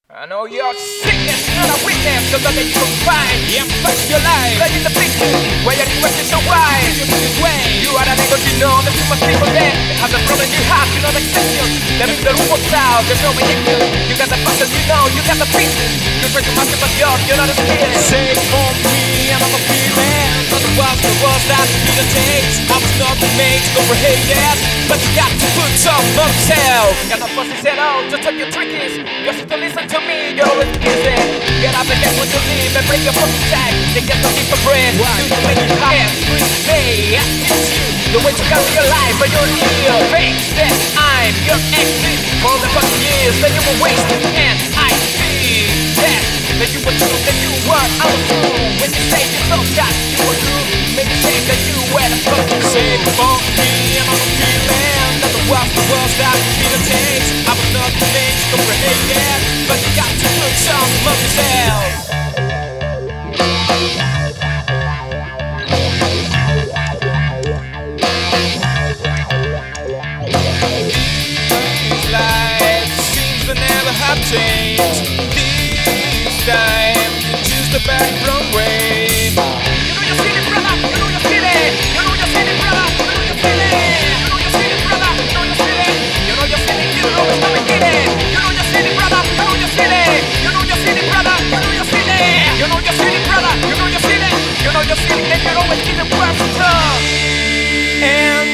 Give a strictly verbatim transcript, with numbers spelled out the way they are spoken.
I know your sickness, not a weakness, so that you can find. Yeah, fuck your life, playing the picture, why are you working so wide? You are an ego, you know that you must be for them. Have the problem you have, you know the exception. That means the room was out, there's no reaction. You got the puzzle, you know, you got the pieces. You try to master, but you're, you're not a skill. Say for me, I'm a feeling. But the was the was that to be the taste. I was not made to comprehend it, but you got to put some on yourself. Got no fussy set out, just what your trick is. You're to listen to me, you're always busy. Get up and get what you leave and break your fucking tag. They get looking for bread, do you make it hard? Free day, it's you. The way to carry your life, but you're here. Face that I'm your exit. For the fucking years that you were wasting, and I see that that you were true, that you were untrue. When you say you thought that you were true, make you say that you were the fucking true. Say for me, I'm a feeling. That the was the was that to be the taste. I was not made to comprehend it, but you got to put some of yourself. These lives seems to never have changed. This time you choose the back wrong way. You know you're feeling, brother. You know you're feeling. You know you're feeling, brother. You know you're feeling. You know you're feeling, brother. You know you're feeling. You know you're feeling. You know it's not beginning. You know you're feeling, brother. You know you're feeling. You know you're feeling, brother. You know you're feeling. You know you're feeling, brother. You know you're feeling. You know you're feeling, and you're always feeling worse. And